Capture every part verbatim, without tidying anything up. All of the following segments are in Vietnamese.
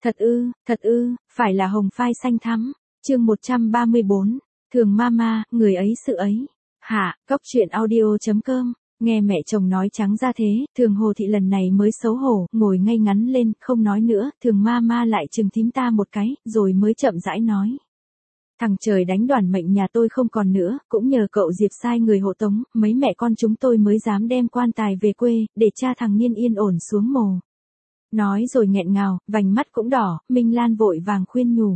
Thật ư, thật ư, phải là hồng phai xanh thắm. Chương một trăm ba mươi bốn, Thường Mama, người ấy sự ấy. Hạ, Cóc truyện audio chấm com. Nghe mẹ chồng nói trắng ra thế, Thường Hồ Thị lần này mới xấu hổ, ngồi ngay ngắn lên, không nói nữa, Thường Mama lại chừng thím ta một cái, rồi mới chậm rãi nói. Thằng trời đánh đoàn mệnh nhà tôi không còn nữa, cũng nhờ cậu Diệp sai người hộ tống, mấy mẹ con chúng tôi mới dám đem quan tài về quê, để cha thằng Niên yên ổn xuống mồ. Nói rồi nghẹn ngào, vành mắt cũng đỏ, Minh Lan vội vàng khuyên nhủ.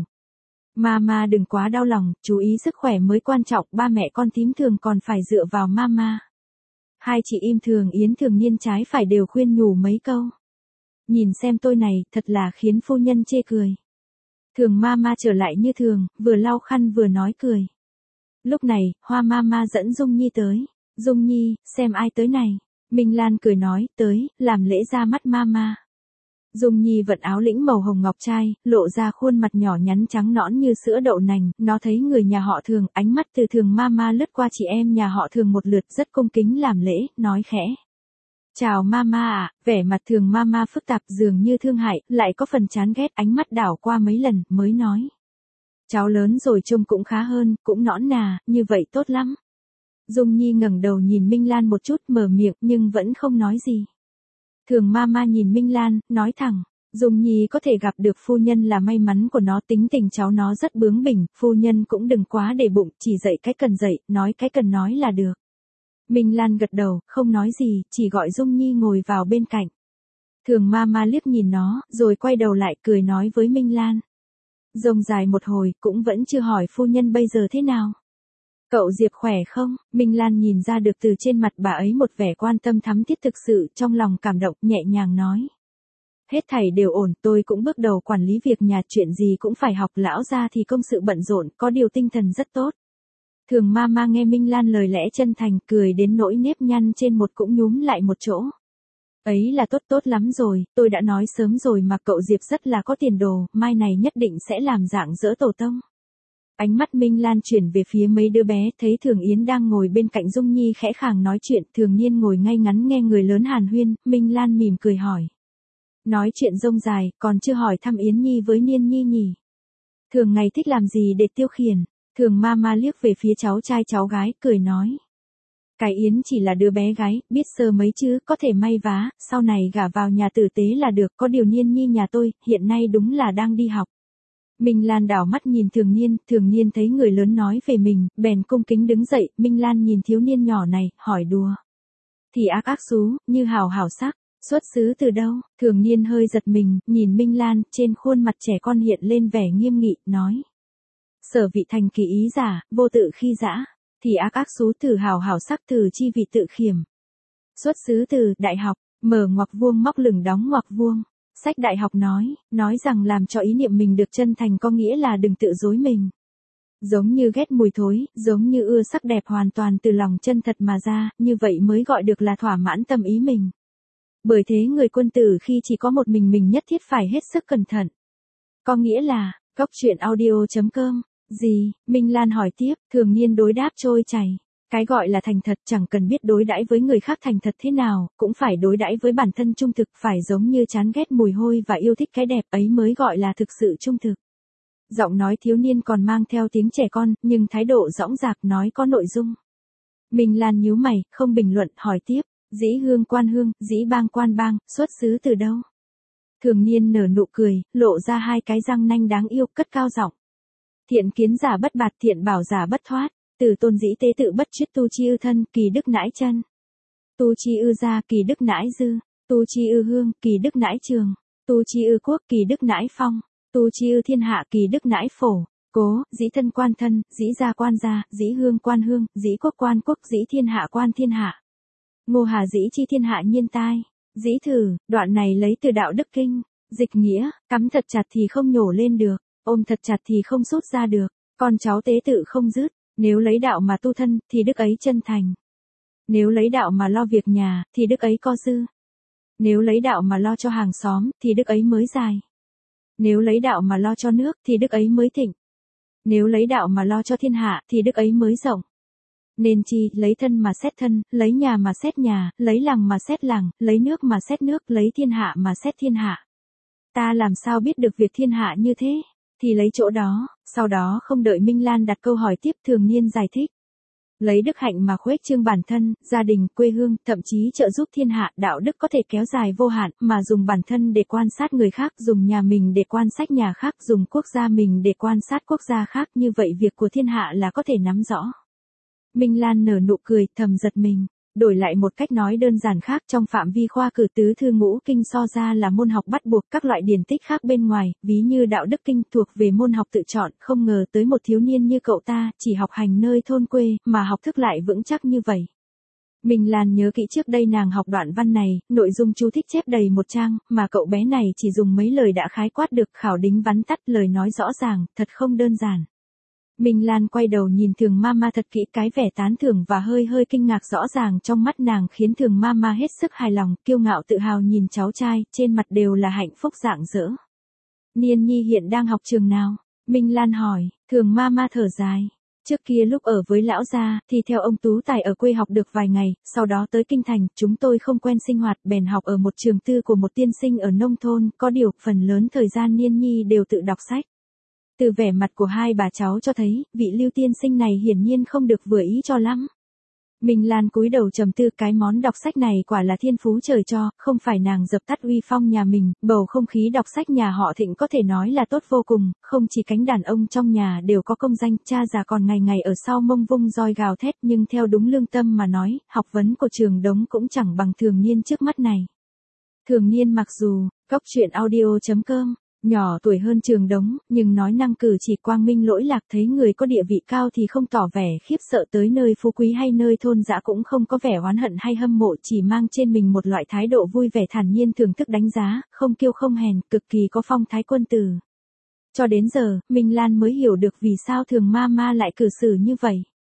Mama đừng quá đau lòng, chú ý sức khỏe mới quan trọng, ba mẹ con thím Thường còn phải dựa vào Mama. Hai chị im Thường Yến Thường Niên trái phải đều khuyên nhủ mấy câu. Nhìn xem tôi này, thật là khiến phu nhân chê cười. Thường Mama trở lại như thường, vừa lau khăn vừa nói cười. Lúc này, Hoa Mama dẫn Dung Nhi tới. Dung Nhi, xem ai tới này. Minh Lan cười nói, tới, làm lễ ra mắt Mama. Dung Nhi vận áo lĩnh màu hồng ngọc trai, lộ ra khuôn mặt nhỏ nhắn trắng nõn như sữa đậu nành, nó thấy người nhà họ Thường, ánh mắt từ Thường Mama lướt qua chị em nhà họ Thường một lượt, rất cung kính làm lễ, nói khẽ. Chào Mama ạ, vẻ mặt Thường Mama phức tạp dường như thương hại, lại có phần chán ghét, ánh mắt đảo qua mấy lần, mới nói. Cháu lớn rồi trông cũng khá hơn, cũng nõn nà, như vậy tốt lắm. Dung Nhi ngẩng đầu nhìn Minh Lan một chút, mở miệng, nhưng vẫn không nói gì. Thường Mama nhìn Minh Lan, nói thẳng, Dung Nhi có thể gặp được phu nhân là may mắn của nó, tính tình cháu nó rất bướng bỉnh, phu nhân cũng đừng quá để bụng, chỉ dạy cái cần dạy, nói cái cần nói là được. Minh Lan gật đầu, không nói gì, chỉ gọi Dung Nhi ngồi vào bên cạnh. Thường Mama liếc nhìn nó, rồi quay đầu lại cười nói với Minh Lan. Rông dài một hồi, cũng vẫn chưa hỏi phu nhân bây giờ thế nào. Cậu Diệp khỏe không? Minh Lan nhìn ra được từ trên mặt bà ấy một vẻ quan tâm thắm thiết thực sự, trong lòng cảm động, nhẹ nhàng nói. Hết thảy đều ổn, tôi cũng bước đầu quản lý việc nhà, chuyện gì cũng phải học, lão gia thì công sự bận rộn, có điều tinh thần rất tốt. Thường Mama nghe Minh Lan lời lẽ chân thành, cười đến nỗi nếp nhăn trên một cũng nhúm lại một chỗ. Ấy là tốt tốt lắm rồi, tôi đã nói sớm rồi mà, cậu Diệp rất là có tiền đồ, mai này nhất định sẽ làm rạng rỡ tổ tông. Ánh mắt Minh Lan chuyển về phía mấy đứa bé, thấy Thường Yến đang ngồi bên cạnh Dung Nhi khẽ khàng nói chuyện, Thường Niên ngồi ngay ngắn nghe người lớn hàn huyên, Minh Lan mỉm cười hỏi. Nói chuyện rông dài, còn chưa hỏi thăm Yến Nhi với Niên Nhi nhỉ? Thường ngày thích làm gì để tiêu khiển? Thường Mama liếc về phía cháu trai cháu gái, cười nói. Cái Yến chỉ là đứa bé gái, biết sơ mấy chứ, có thể may vá, sau này gả vào nhà tử tế là được, có điều Niên Nhi nhà tôi, hiện nay đúng là đang đi học. Minh Lan đảo mắt nhìn Thường Niên, Thường Niên thấy người lớn nói về mình, bèn cung kính đứng dậy, Minh Lan nhìn thiếu niên nhỏ này, hỏi đùa. Thì ác ác xú, như hào hào sắc, xuất xứ từ đâu? Thường Niên hơi giật mình, nhìn Minh Lan, trên khuôn mặt trẻ con hiện lên vẻ nghiêm nghị, nói. Sở vị thành kỳ ý giả, vô tự khi dã, thì ác ác xú từ hào hào sắc từ chi vị tự khiểm. Xuất xứ từ, đại học, mở ngoặc vuông móc lửng đóng ngoặc vuông. Sách đại học nói, nói rằng làm cho ý niệm mình được chân thành có nghĩa là đừng tự dối mình. Giống như ghét mùi thối, giống như ưa sắc đẹp hoàn toàn từ lòng chân thật mà ra, như vậy mới gọi được là thỏa mãn tâm ý mình. Bởi thế người quân tử khi chỉ có một mình mình nhất thiết phải hết sức cẩn thận. Có nghĩa là, Cóc truyện audio chấm com, gì, Minh Lan hỏi tiếp, Thường Niên đối đáp trôi chảy. Cái gọi là thành thật chẳng cần biết đối đãi với người khác thành thật thế nào, cũng phải đối đãi với bản thân trung thực, phải giống như chán ghét mùi hôi và yêu thích cái đẹp ấy mới gọi là thực sự trung thực. Giọng nói thiếu niên còn mang theo tiếng trẻ con, nhưng thái độ dõng dạc nói có nội dung. Minh Lan nhíu mày, không bình luận, hỏi tiếp, dĩ hương quan hương, dĩ bang quan bang, xuất xứ từ đâu? Thường Niên nở nụ cười, lộ ra hai cái răng nanh đáng yêu, cất cao giọng. Thiện kiến giả bất bạt, thiện bảo giả bất thoát. Từ tôn dĩ tế tự bất chuyết tu chi ư thân, kỳ đức nãi chân. Tu chi ư gia, kỳ đức nãi dư. Tu chi ư hương, kỳ đức nãi trường. Tu chi ư quốc, kỳ đức nãi phong. Tu chi ư thiên hạ, kỳ đức nãi phổ. Cố, dĩ thân quan thân, dĩ gia quan gia, dĩ hương quan hương, dĩ quốc quan quốc, dĩ thiên hạ quan thiên hạ. Ngô Hà dĩ chi thiên hạ nhiên tai. Dĩ thử, đoạn này lấy từ đạo đức kinh. Dịch nghĩa, cắm thật chặt thì không nhổ lên được, ôm thật chặt thì không rút ra được. Con cháu tế tự không dứt. Nếu lấy đạo mà tu thân, thì đức ấy chân thành. Nếu lấy đạo mà lo việc nhà, thì đức ấy có dư. Nếu lấy đạo mà lo cho hàng xóm, thì đức ấy mới dài. Nếu lấy đạo mà lo cho nước, thì đức ấy mới thịnh. Nếu lấy đạo mà lo cho thiên hạ, thì đức ấy mới rộng. Nên chi, lấy thân mà xét thân, lấy nhà mà xét nhà, lấy làng mà xét làng, lấy nước mà xét nước, lấy thiên hạ mà xét thiên hạ. Ta làm sao biết được việc thiên hạ như thế? Thì lấy chỗ đó, sau đó không đợi Minh Lan đặt câu hỏi tiếp Thường Niên giải thích. Lấy đức hạnh mà khuếch trương bản thân, gia đình, quê hương, thậm chí trợ giúp thiên hạ, đạo đức có thể kéo dài vô hạn, mà dùng bản thân để quan sát người khác, dùng nhà mình để quan sát nhà khác, dùng quốc gia mình để quan sát quốc gia khác, như vậy việc của thiên hạ là có thể nắm rõ. Minh Lan nở nụ cười, thầm giật mình. Đổi lại một cách nói đơn giản khác, trong phạm vi khoa cử tứ thư ngũ kinh so ra là môn học bắt buộc, các loại điển tích khác bên ngoài, ví như đạo đức kinh thuộc về môn học tự chọn, không ngờ tới một thiếu niên như cậu ta, chỉ học hành nơi thôn quê, mà học thức lại vững chắc như vậy. Minh Lan nhớ kỹ trước đây nàng học đoạn văn này, nội dung chú thích chép đầy một trang, mà cậu bé này chỉ dùng mấy lời đã khái quát được, khảo đính vắn tắt, lời nói rõ ràng, thật không đơn giản. Minh Lan quay đầu nhìn Thường Mama thật kỹ, cái vẻ tán thưởng và hơi hơi kinh ngạc rõ ràng trong mắt nàng khiến Thường Mama hết sức hài lòng, kiêu ngạo tự hào nhìn cháu trai, trên mặt đều là hạnh phúc rạng rỡ. Niên Nhi hiện đang học trường nào? Minh Lan hỏi. Thường Mama thở dài. Trước kia lúc ở với lão gia, thì theo ông Tú Tài ở quê học được vài ngày, sau đó tới kinh thành, chúng tôi không quen sinh hoạt, bèn học ở một trường tư của một tiên sinh ở nông thôn, có điều, phần lớn thời gian Niên Nhi đều tự đọc sách. Từ vẻ mặt của hai bà cháu cho thấy, vị Lưu tiên sinh này hiển nhiên không được vừa ý cho lắm. Minh Lan cúi đầu trầm tư, cái món đọc sách này quả là thiên phú trời cho, không phải nàng dập tắt uy phong nhà mình, bầu không khí đọc sách nhà họ Thịnh có thể nói là tốt vô cùng, không chỉ cánh đàn ông trong nhà đều có công danh, cha già còn ngày ngày ở sau mông vung roi gào thét, nhưng theo đúng lương tâm mà nói, học vấn của Trường Đống cũng chẳng bằng Thường Niên trước mắt này. Thường Niên mặc dù, góc truyện audio chấm com, nhỏ tuổi hơn Trường Đống, nhưng nói năng cử chỉ quang minh lỗi lạc, thấy người có địa vị cao thì không tỏ vẻ khiếp sợ, tới nơi phú quý hay nơi thôn dã cũng không có vẻ oán hận hay hâm mộ, chỉ mang trên mình một loại thái độ vui vẻ thản nhiên thưởng thức đánh giá, không kiêu không hèn, cực kỳ có phong thái quân tử. Cho đến giờ, Minh Lan mới hiểu được vì sao Thường Mama lại cử xử như vậy.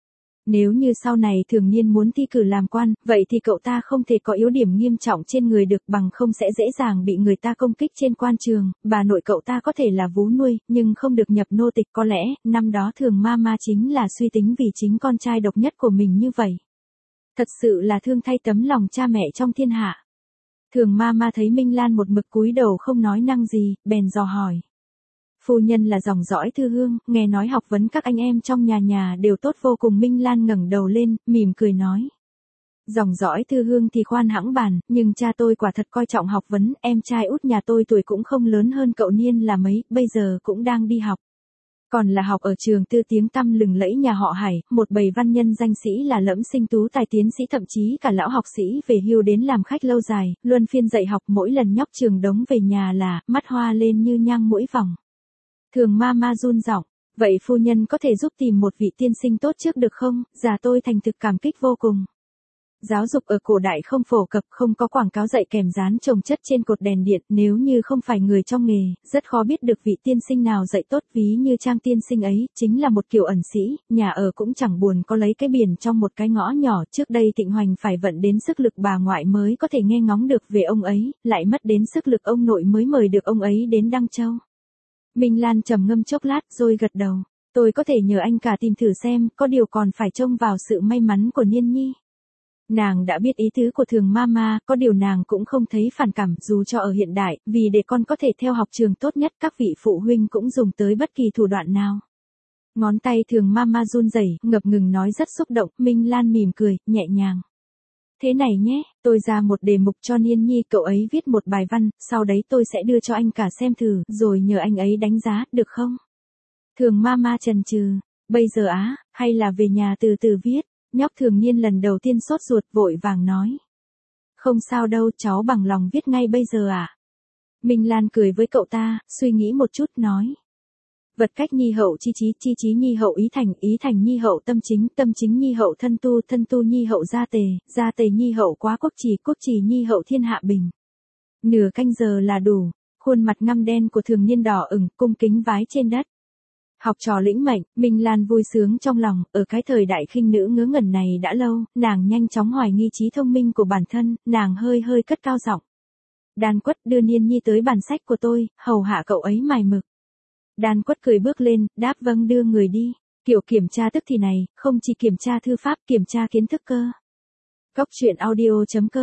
Nếu như sau này Thường Niên muốn thi cử làm quan, vậy thì cậu ta không thể có yếu điểm nghiêm trọng trên người được, bằng không sẽ dễ dàng bị người ta công kích trên quan trường. Bà nội cậu ta có thể là vú nuôi, nhưng không được nhập nô tịch, có lẽ, năm đó Thường Mama chính là suy tính vì chính con trai độc nhất của mình như vậy. Thật sự là thương thay tấm lòng cha mẹ trong thiên hạ. Thường Mama thấy Minh Lan một mực cúi đầu không nói năng gì, bèn dò hỏi. Phu nhân là dòng dõi Thư Hương, nghe nói học vấn các anh em trong nhà nhà đều tốt vô cùng. Minh Lan ngẩng đầu lên, mỉm cười nói. Dòng dõi Thư Hương thì khoan hãng bàn, nhưng cha tôi quả thật coi trọng học vấn, em trai út nhà tôi tuổi cũng không lớn hơn cậu Niên là mấy, bây giờ cũng đang đi học. Còn là học ở trường tư tiếng tăm lừng lẫy nhà họ Hải, một bầy văn nhân danh sĩ là Lẫm Sinh Tú Tài tiến sĩ, thậm chí cả lão học sĩ về hưu đến làm khách lâu dài, luân phiên dạy học, mỗi lần nhóc Trường Đống về nhà là, mắt hoa lên như nhang mũi vòng. Thường Mama run giọng, vậy phu nhân có thể giúp tìm một vị tiên sinh tốt trước được không, già tôi thành thực cảm kích vô cùng. Giáo dục ở cổ đại không phổ cập, không có quảng cáo dạy kèm dán chồng chất trên cột đèn điện, nếu như không phải người trong nghề, rất khó biết được vị tiên sinh nào dạy tốt, ví như Trang tiên sinh ấy, chính là một kiểu ẩn sĩ, nhà ở cũng chẳng buồn có lấy cái biển trong một cái ngõ nhỏ, trước đây Thịnh Hoành phải vận đến sức lực bà ngoại mới có thể nghe ngóng được về ông ấy, lại mất đến sức lực ông nội mới mời được ông ấy đến Đăng Châu. Minh Lan trầm ngâm chốc lát rồi gật đầu, tôi có thể nhờ anh cả tìm thử xem, có điều còn phải trông vào sự may mắn của Niên Nhi. Nàng đã biết ý tứ của Thường Mama, có điều nàng cũng không thấy phản cảm, dù cho ở hiện đại, vì để con có thể theo học trường tốt nhất, các vị phụ huynh cũng dùng tới bất kỳ thủ đoạn nào. Ngón tay Thường Mama run rẩy, ngập ngừng nói rất xúc động. Minh Lan mỉm cười, nhẹ nhàng. Thế này nhé, tôi ra một đề mục cho Niên Nhi, cậu ấy viết một bài văn, sau đấy tôi sẽ đưa cho anh cả xem thử, rồi nhờ anh ấy đánh giá, được không? Thường Mama chần chừ, bây giờ á, hay là về nhà từ từ viết? Nhóc Thường Niên lần đầu tiên sốt ruột, vội vàng nói. Không sao đâu, cháu bằng lòng viết ngay bây giờ ạ. À? Minh Lan cười với cậu ta, suy nghĩ một chút, nói. Vật cách nhi hậu chi trí, chi trí nhi hậu ý thành, ý thành nhi hậu tâm chính, tâm chính nhi hậu thân tu, thân tu nhi hậu gia tề, gia tề nhi hậu quá quốc trì, quốc trì nhi hậu thiên hạ bình. Nửa canh giờ là đủ, khuôn mặt ngăm đen của Thường Niên đỏ ửng, cung kính vái trên đất. Học trò lĩnh mệnh, Minh Lan vui sướng trong lòng, ở cái thời đại khinh nữ ngớ ngẩn này đã lâu, nàng nhanh chóng hoài nghi trí thông minh của bản thân, nàng hơi hơi cất cao giọng. Đan Quất, đưa Niên Nhi tới bàn sách của tôi, hầu hạ cậu ấy mài mực. Đan Quất cười bước lên, đáp vâng, đưa người đi. Kiểu kiểm tra tức thì này, không chỉ kiểm tra thư pháp, kiểm tra kiến thức cơ. Góc truyện audio chấm com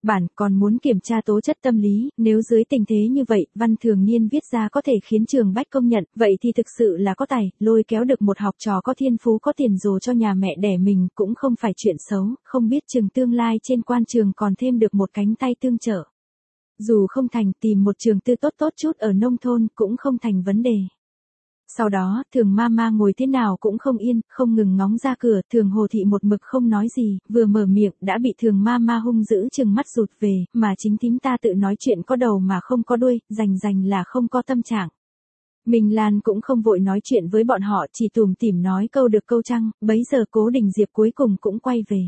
Bản còn muốn kiểm tra tố chất tâm lý, nếu dưới tình thế như vậy, Văn Thường Niên viết ra có thể khiến Trường Bách công nhận, vậy thì thực sự là có tài, lôi kéo được một học trò có thiên phú có tiền dù cho nhà mẹ đẻ mình cũng không phải chuyện xấu, không biết chừng tương lai trên quan trường còn thêm được một cánh tay tương trợ. Dù không thành, tìm một trường tư tốt tốt chút ở nông thôn cũng không thành vấn đề. Sau đó, Thường Mama ngồi thế nào cũng không yên, không ngừng ngóng ra cửa, Thường Hồ Thị một mực không nói gì, vừa mở miệng đã bị Thường Mama hung dữ chừng mắt rụt về, mà chính thím ta tự nói chuyện có đầu mà không có đuôi, rành rành là không có tâm trạng. Minh Lan cũng không vội nói chuyện với bọn họ, chỉ tủm tỉm nói câu được câu trăng, bấy giờ Cố Đình Diệp cuối cùng cũng quay về.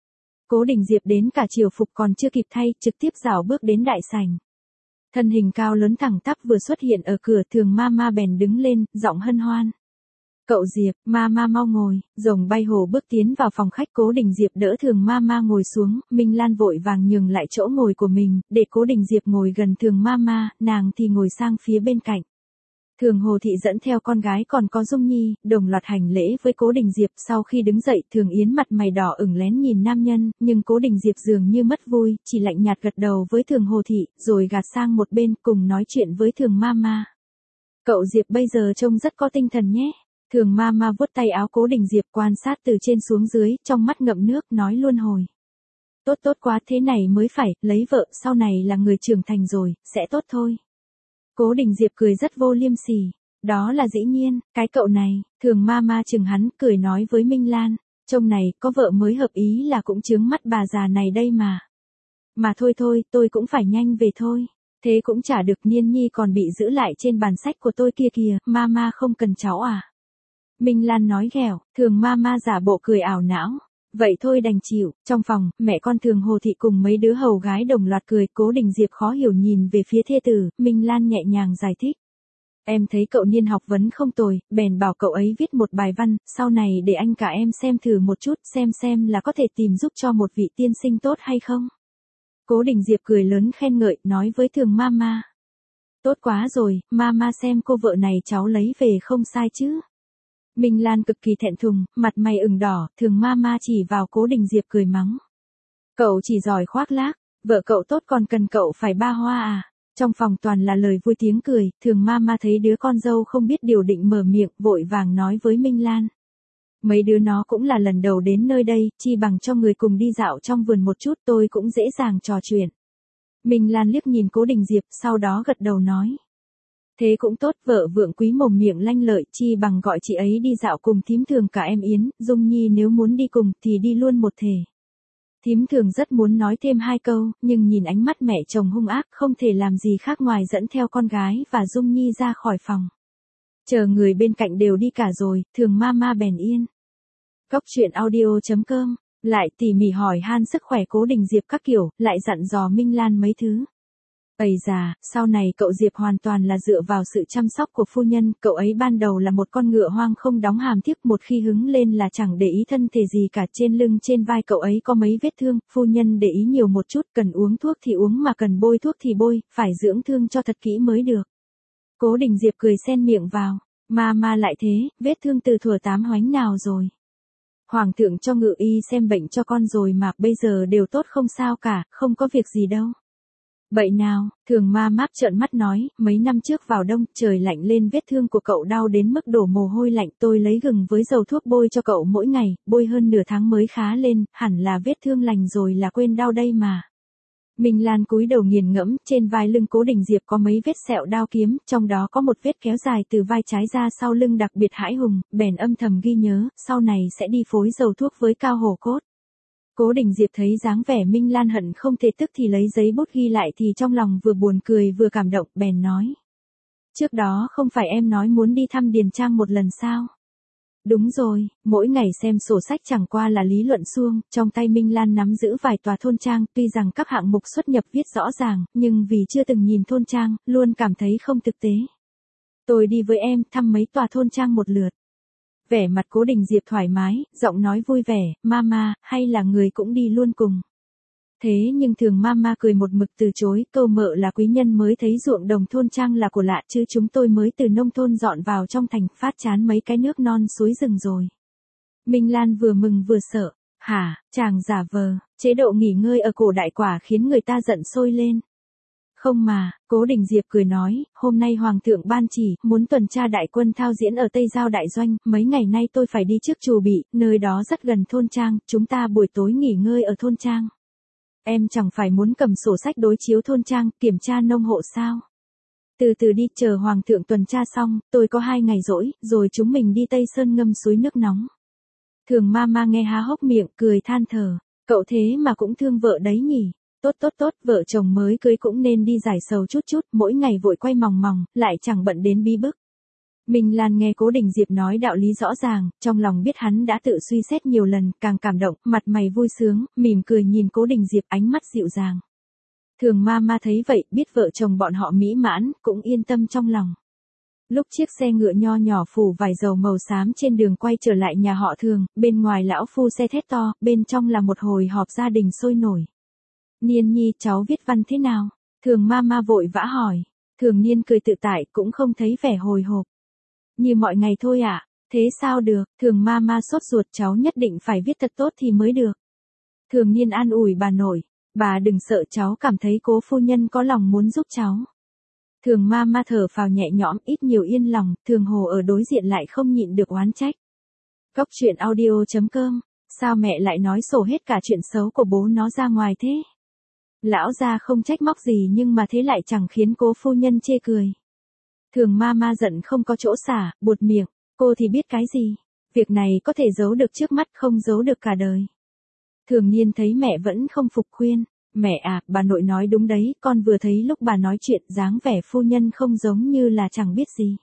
Cố Đình Diệp đến cả triều phục còn chưa kịp thay, trực tiếp rảo bước đến đại sảnh. Thân hình cao lớn thẳng tắp vừa xuất hiện ở cửa, Thường Mama bèn đứng lên, giọng hân hoan. Cậu Diệp, Mama mau ngồi, rồng bay hồ bước tiến vào phòng khách. Cố Đình Diệp đỡ Thường Mama ngồi xuống, Minh Lan vội vàng nhường lại chỗ ngồi của mình, để Cố Đình Diệp ngồi gần Thường Mama, nàng thì ngồi sang phía bên cạnh. Thường Hồ Thị dẫn theo con gái còn có Dung Nhi, đồng loạt hành lễ với Cố Đình Diệp. Sau khi đứng dậy, Thường Yến mặt mày đỏ ửng lén nhìn nam nhân, nhưng Cố Đình Diệp dường như mất vui, chỉ lạnh nhạt gật đầu với Thường Hồ Thị, rồi gạt sang một bên cùng nói chuyện với Thường Mama. Cậu Diệp bây giờ trông rất có tinh thần nhé. Thường Mama vuốt tay áo Cố Đình Diệp quan sát từ trên xuống dưới, trong mắt ngậm nước, nói luôn hồi. Tốt tốt quá, thế này mới phải, lấy vợ, sau này là người trưởng thành rồi, sẽ tốt thôi. Cố Đình Diệp cười rất vô liêm sỉ. Đó là dĩ nhiên, cái cậu này, Thường Mama chừng hắn, cười nói với Minh Lan. Trông này, có vợ mới hợp ý là cũng chướng mắt bà già này đây mà. Mà thôi thôi, tôi cũng phải nhanh về thôi. Thế cũng chả được, Niên Nhi còn bị giữ lại trên bàn sách của tôi kia kìa, Mama không cần cháu à? Minh Lan nói ghẹo, Thường Mama giả bộ cười ảo não. Vậy thôi đành chịu. Trong phòng, mẹ con Thường Hồ Thị cùng mấy đứa hầu gái đồng loạt cười. Cố Đình Diệp khó hiểu nhìn về phía thê tử, Minh Lan nhẹ nhàng giải thích. Em thấy cậu Niên học vấn không tồi, bèn bảo cậu ấy viết một bài văn, sau này để anh cả em xem thử một chút, xem xem là có thể tìm giúp cho một vị tiên sinh tốt hay không. Cố Đình Diệp cười lớn khen ngợi, nói với Thường Mama. Tốt quá rồi, Mama xem cô vợ này cháu lấy về không sai chứ. Minh Lan cực kỳ thẹn thùng, mặt mày ửng đỏ, Thường Mama chỉ vào Cố Đình Diệp cười mắng. Cậu chỉ giỏi khoác lác, vợ cậu tốt còn cần cậu phải ba hoa à. Trong phòng toàn là lời vui tiếng cười, Thường Mama thấy đứa con dâu không biết điều định mở miệng, vội vàng nói với Minh Lan. Mấy đứa nó cũng là lần đầu đến nơi đây, chi bằng cho người cùng đi dạo trong vườn một chút, tôi cũng dễ dàng trò chuyện. Minh Lan liếc nhìn Cố Đình Diệp, sau đó gật đầu nói. Thế cũng tốt, vợ vượng quý mồm miệng lanh lợi, chi bằng gọi chị ấy đi dạo cùng thím Thường cả em Yến, Dung Nhi nếu muốn đi cùng thì đi luôn một thể. Thím Thường rất muốn nói thêm hai câu, nhưng nhìn ánh mắt mẹ chồng hung ác không thể làm gì khác ngoài dẫn theo con gái và Dung Nhi ra khỏi phòng. Chờ người bên cạnh đều đi cả rồi, Thường Mama bèn yên. Cóc truyện audio chấm com, lại tỉ mỉ hỏi han sức khỏe Cố Đình Diệp các kiểu, lại dặn dò Minh Lan mấy thứ. Ây già, sau này cậu Diệp hoàn toàn là dựa vào sự chăm sóc của phu nhân, cậu ấy ban đầu là một con ngựa hoang không đóng hàm thiếp, một khi hứng lên là chẳng để ý thân thể gì cả, trên lưng trên vai cậu ấy có mấy vết thương, phu nhân để ý nhiều một chút, cần uống thuốc thì uống mà cần bôi thuốc thì bôi, phải dưỡng thương cho thật kỹ mới được. Cố Đình Diệp cười xen miệng vào, Mama lại thế, vết thương từ thuở tám hoánh nào rồi. Hoàng thượng cho ngự y xem bệnh cho con rồi mà, bây giờ đều tốt không sao cả, không có việc gì đâu. Vậy nào, Thường Mama trợn mắt nói, mấy năm trước vào đông, trời lạnh lên vết thương của cậu đau đến mức đổ mồ hôi lạnh, tôi lấy gừng với dầu thuốc bôi cho cậu mỗi ngày, bôi hơn nửa tháng mới khá lên, hẳn là vết thương lành rồi là quên đau đây mà. Minh Lan cúi đầu nghiền ngẫm, trên vai lưng Cố Đình Diệp có mấy vết sẹo đao kiếm, trong đó có một vết kéo dài từ vai trái ra sau lưng đặc biệt hãi hùng, bèn âm thầm ghi nhớ, sau này sẽ đi phối dầu thuốc với cao hổ cốt. Cố Đình Diệp thấy dáng vẻ Minh Lan hận không thể tức thì lấy giấy bút ghi lại thì trong lòng vừa buồn cười vừa cảm động, bèn nói. Trước đó không phải em nói muốn đi thăm Điền Trang một lần sao? Đúng rồi, mỗi ngày xem sổ sách chẳng qua là lý luận suông, trong tay Minh Lan nắm giữ vài tòa thôn trang, tuy rằng các hạng mục xuất nhập viết rõ ràng, nhưng vì chưa từng nhìn thôn trang, luôn cảm thấy không thực tế. Tôi đi với em, thăm mấy tòa thôn trang một lượt. Vẻ mặt Cố Đình Diệp thoải mái, giọng nói vui vẻ, Mama, hay là người cũng đi luôn cùng. Thế nhưng Thường Mama cười một mực từ chối, câu mợ là quý nhân mới thấy ruộng đồng thôn trang là của lạ chứ chúng tôi mới từ nông thôn dọn vào trong thành, phát chán mấy cái nước non suối rừng rồi. Minh Lan vừa mừng vừa sợ, Hả, chàng giả vờ, chế độ nghỉ ngơi ở cổ đại quả khiến người ta giận sôi lên. Không mà, Cố Đình Diệp cười nói, hôm nay Hoàng thượng ban chỉ, muốn tuần tra đại quân thao diễn ở Tây Giao Đại Doanh, mấy ngày nay tôi phải đi trước Trù Bị, nơi đó rất gần thôn trang, chúng ta buổi tối nghỉ ngơi ở thôn trang. Em chẳng phải muốn cầm sổ sách đối chiếu thôn trang, kiểm tra nông hộ sao? Từ từ đi, chờ Hoàng thượng tuần tra xong, tôi có hai ngày rỗi, rồi chúng mình đi Tây Sơn ngâm suối nước nóng. Thường Mama nghe há hốc miệng, cười than thở, cậu thế mà cũng thương vợ đấy nhỉ? Tốt tốt tốt, vợ chồng mới cưới cũng nên đi giải sầu chút chút, mỗi ngày vội quay mòng mòng, lại chẳng bận đến bí bức. Minh Lan nghe Cố Đình Diệp nói đạo lý rõ ràng, trong lòng biết hắn đã tự suy xét nhiều lần, càng cảm động, mặt mày vui sướng, mỉm cười nhìn Cố Đình Diệp, ánh mắt dịu dàng. Thường Mama thấy vậy, biết vợ chồng bọn họ mỹ mãn, cũng yên tâm trong lòng. Lúc chiếc xe ngựa nho nhỏ phủ vải dầu màu xám trên đường quay trở lại nhà họ Thường, bên ngoài lão phu xe thét to, bên trong là một hồi họp gia đình sôi nổi. Niên nhi, cháu viết văn thế nào? Thường Mama vội vã hỏi. Thường Niên cười tự tại, cũng không thấy vẻ hồi hộp. Như mọi ngày thôi ạ, à? Thế sao được? Thường Mama sốt ruột, cháu nhất định phải viết thật tốt thì mới được. Thường Niên an ủi bà nội, bà đừng sợ, cháu cảm thấy Cố phu nhân có lòng muốn giúp cháu. Thường Mama thở phào nhẹ nhõm, ít nhiều yên lòng, Thường Hồ ở đối diện lại không nhịn được oán trách. Cốc truyện audio chấm com, sao mẹ lại nói sổ hết cả chuyện xấu của bố nó ra ngoài thế? Lão gia không trách móc gì nhưng mà thế lại chẳng khiến Cố phu nhân chê cười. Thường Mama giận không có chỗ xả, buột miệng, cô thì biết cái gì? Việc này có thể giấu được trước mắt, không giấu được cả đời. Thường Niên thấy mẹ vẫn không phục khuyên, mẹ à, bà nội nói đúng đấy, con vừa thấy lúc bà nói chuyện dáng vẻ phu nhân không giống như là chẳng biết gì.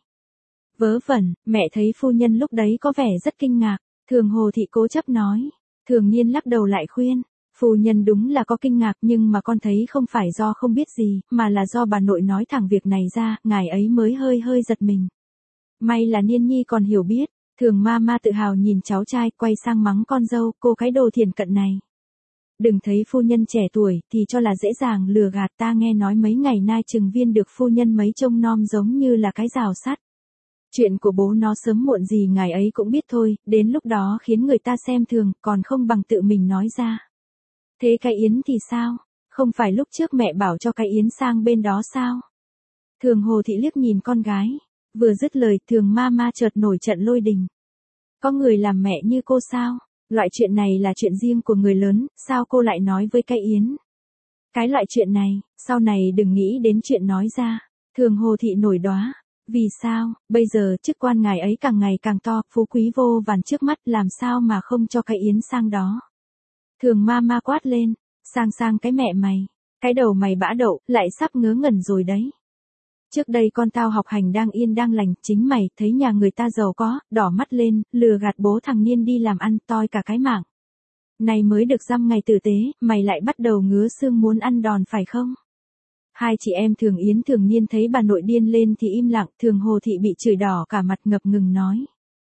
Vớ vẩn, mẹ thấy phu nhân lúc đấy có vẻ rất kinh ngạc. Thường Hồ thị cố chấp nói. Thường Niên lắc đầu lại khuyên, phu nhân đúng là có kinh ngạc nhưng mà con thấy không phải do không biết gì, mà là do bà nội nói thẳng việc này ra, ngài ấy mới hơi hơi giật mình. May là Niên nhi còn hiểu biết. Thường Mama tự hào nhìn cháu trai, quay sang mắng con dâu, cô cái đồ thiển cận này. Đừng thấy phu nhân trẻ tuổi thì cho là dễ dàng lừa gạt, ta nghe nói mấy ngày nay Trừng Viên được phu nhân mấy trông nom giống như là cái rào sắt. Chuyện của bố nó sớm muộn gì ngài ấy cũng biết thôi, đến lúc đó khiến người ta xem thường, còn không bằng tự mình nói ra. Thế cái Yến thì sao? Không phải lúc trước mẹ bảo cho cái Yến sang bên đó sao? Thường Hồ thị liếc nhìn con gái. Vừa dứt lời, Thường Mama chợt nổi trận lôi đình. Có người làm mẹ như cô sao? Loại chuyện này là chuyện riêng của người lớn, sao cô lại nói với cái Yến? Cái loại chuyện này, sau này đừng nghĩ đến chuyện nói ra. Thường Hồ thị nổi đoá. Vì sao, bây giờ chức quan ngài ấy càng ngày càng to, phú quý vô vàn trước mắt, làm sao mà không cho cái Yến sang đó? Thường Mama quát lên, sang sang cái mẹ mày, cái đầu mày bã đậu, lại sắp ngớ ngẩn rồi đấy. Trước đây con tao học hành đang yên đang lành, chính mày, thấy nhà người ta giàu có, đỏ mắt lên, lừa gạt bố thằng Niên đi làm ăn, toi cả cái mạng. Này mới được dăm ngày tử tế, mày lại bắt đầu ngứa xương muốn ăn đòn phải không? Hai chị em Thường Yến Thường Niên thấy bà nội điên lên thì im lặng, Thường Hồ thị bị chửi đỏ cả mặt, ngập ngừng nói.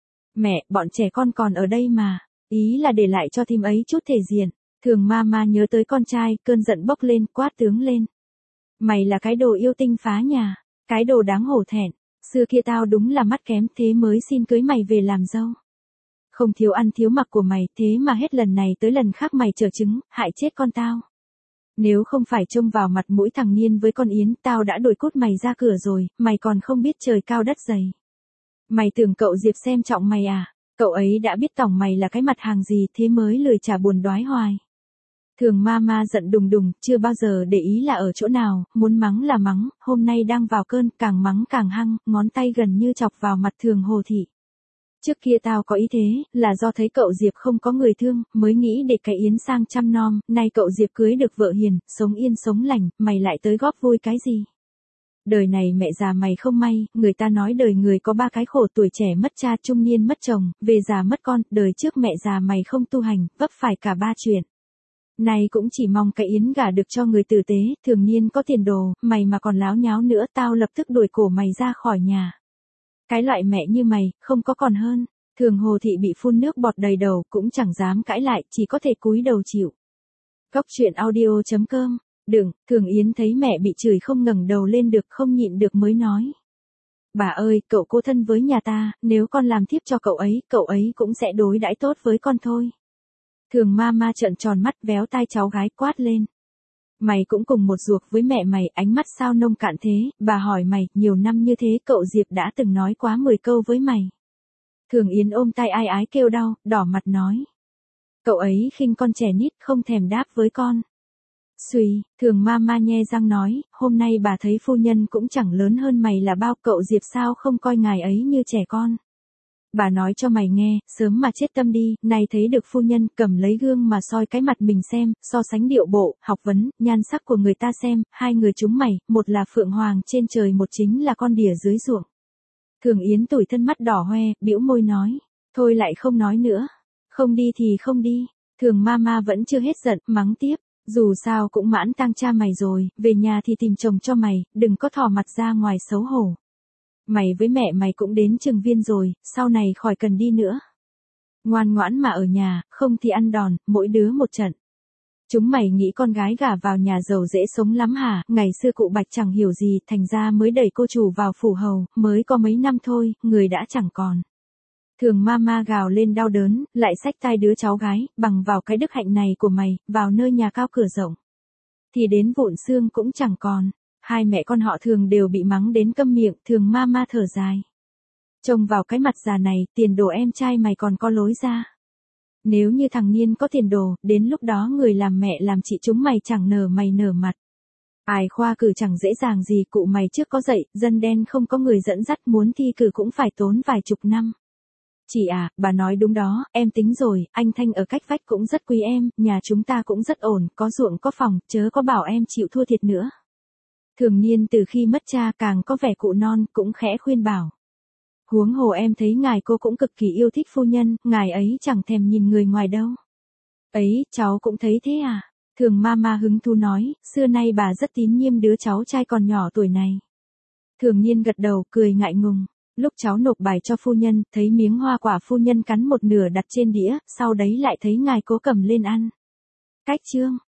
Mẹ, bọn trẻ con còn ở đây mà, ý là để lại cho thím ấy chút thể diện. Thường Mama nhớ tới con trai, cơn giận bốc lên, quát tướng lên. Mày là cái đồ yêu tinh phá nhà, cái đồ đáng hổ thẹn, xưa kia tao đúng là mắt kém thế mới xin cưới mày về làm dâu. Không thiếu ăn thiếu mặc của mày, thế mà hết lần này tới lần khác mày trở trứng, hại chết con tao. Nếu không phải trông vào mặt mũi thằng Niên với con Yến, tao đã đuổi cút mày ra cửa rồi, mày còn không biết trời cao đất dày. Mày tưởng cậu Diệp xem trọng mày à, cậu ấy đã biết tỏng mày là cái mặt hàng gì thế mới lười trả buồn đoái hoài. Thường Mama giận đùng đùng, chưa bao giờ để ý là ở chỗ nào, muốn mắng là mắng, hôm nay đang vào cơn, càng mắng càng hăng, ngón tay gần như chọc vào mặt Thường Hồ thị. Trước kia tao có ý thế, là do thấy cậu Diệp không có người thương, mới nghĩ để cái Yến sang chăm nom, nay cậu Diệp cưới được vợ hiền, sống yên sống lành, mày lại tới góp vui cái gì? Đời này mẹ già mày không may, người ta nói đời người có ba cái khổ, tuổi trẻ mất cha, trung niên mất chồng, về già mất con, đời trước mẹ già mày không tu hành, vấp phải cả ba chuyện. Này cũng chỉ mong cái Yến gả được cho người tử tế, Thường Niên có tiền đồ, mày mà còn láo nháo nữa tao lập tức đuổi cổ mày ra khỏi nhà. Cái loại mẹ như mày, không có còn hơn. Thường Hồ thị bị phun nước bọt đầy đầu, cũng chẳng dám cãi lại, chỉ có thể cúi đầu chịu. Cốc truyện audio chấm com. Đừng, Thường Yến thấy mẹ bị chửi không ngẩng đầu lên được, không nhịn được mới nói. Bà ơi, cậu cô thân với nhà ta, nếu con làm thiếp cho cậu ấy, cậu ấy cũng sẽ đối đãi tốt với con thôi. Thường Mama trợn tròn mắt véo tai cháu gái quát lên. Mày cũng cùng một ruột với mẹ mày, ánh mắt sao nông cạn thế, bà hỏi mày, nhiều năm như thế cậu Diệp đã từng nói quá mười câu với mày. Thường Yến ôm tay ai ái kêu đau, đỏ mặt nói. Cậu ấy khinh con trẻ nít không thèm đáp với con. Xùy, Thường Mama nhe răng nói, hôm nay bà thấy phu nhân cũng chẳng lớn hơn mày là bao, cậu Diệp sao không coi ngài ấy như trẻ con. Bà nói cho mày nghe, sớm mà chết tâm đi, này thấy được phu nhân, cầm lấy gương mà soi cái mặt mình xem, so sánh điệu bộ, học vấn, nhan sắc của người ta xem, hai người chúng mày, một là phượng hoàng trên trời, một chính là con đỉa dưới ruộng. Thường Yến tủi thân mắt đỏ hoe, bĩu môi nói, thôi lại không nói nữa, không đi thì không đi. Thường Mama vẫn chưa hết giận, mắng tiếp, dù sao cũng mãn tang cha mày rồi, về nhà thì tìm chồng cho mày, đừng có thò mặt ra ngoài xấu hổ. Mày với mẹ mày cũng đến trường viên rồi, sau này khỏi cần đi nữa. Ngoan ngoãn mà ở nhà, không thì ăn đòn, mỗi đứa một trận. Chúng mày nghĩ con gái gả vào nhà giàu dễ sống lắm hả, ngày xưa cụ Bạch chẳng hiểu gì, thành ra mới đẩy cô chủ vào phủ hầu, mới có mấy năm thôi, người đã chẳng còn. Thường Mama gào lên đau đớn, lại xách tay đứa cháu gái, bằng vào cái đức hạnh này của mày, vào nơi nhà cao cửa rộng. Thì đến vụn xương cũng chẳng còn. Hai mẹ con họ Thường đều bị mắng đến câm miệng, Thường Mama thở dài. Trông vào cái mặt già này, tiền đồ em trai mày còn có lối ra. Nếu như thằng Niên có tiền đồ, đến lúc đó người làm mẹ làm chị chúng mày chẳng nở mày nở mặt. Ai khoa cử chẳng dễ dàng gì, cụ mày trước có dạy, dân đen không có người dẫn dắt, muốn thi cử cũng phải tốn vài chục năm. Chị à, bà nói đúng đó, em tính rồi, anh Thanh ở cách vách cũng rất quý em, nhà chúng ta cũng rất ổn, có ruộng có phòng, chớ có bảo em chịu thua thiệt nữa. Thường Niên từ khi mất cha càng có vẻ cụ non, cũng khẽ khuyên bảo. Huống hồ em thấy ngài cô cũng cực kỳ yêu thích phu nhân, ngài ấy chẳng thèm nhìn người ngoài đâu. Ấy, cháu cũng thấy thế à? Thường Mama hứng thú nói, xưa nay bà rất tín nhiệm đứa cháu trai còn nhỏ tuổi này. Thường Niên gật đầu, cười ngại ngùng. Lúc cháu nộp bài cho phu nhân, thấy miếng hoa quả phu nhân cắn một nửa đặt trên đĩa, sau đấy lại thấy ngài cố cầm lên ăn. Cách chương.